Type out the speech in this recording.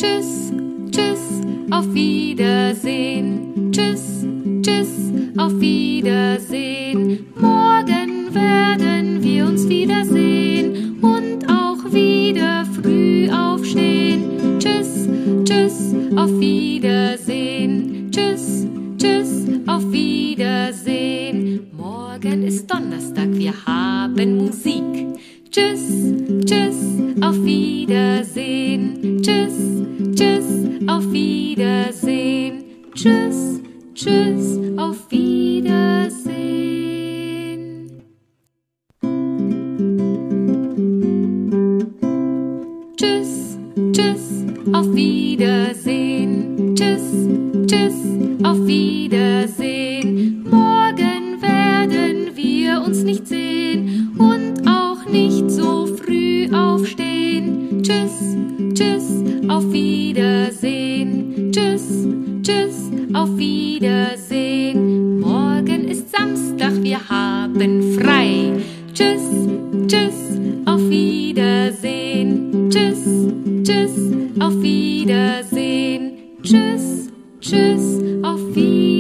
Tschüss, tschüss, auf Wiedersehen. Tschüss, tschüss, auf Wiedersehen. Morgen werden wir uns wiedersehen und auch wieder früh aufstehen. Tschüss, tschüss, auf Wiedersehen. Tschüss, tschüss, auf Wiedersehen. Morgen ist Donnerstag, wir haben Musik. Tschüss, tschüss, auf Wiedersehen. Tschüss, tschüss, auf Wiedersehen. Tschüss, tschüss, auf Wiedersehen. Tschüss, tschüss, auf Wiedersehen. Tschüss, tschüss, auf Wiedersehen. Morgen werden wir uns nicht sehen und auch nicht so früh aufstehen. Tschüss, tschüss, auf Wiedersehen. Tschüss, tschüss, auf Wiedersehen. Morgen ist Samstag, wir haben frei. Tschüss, tschüss, auf Wiedersehen. Tschüss, tschüss, auf Wiedersehen. Tschüss, tschüss, auf Wiedersehen.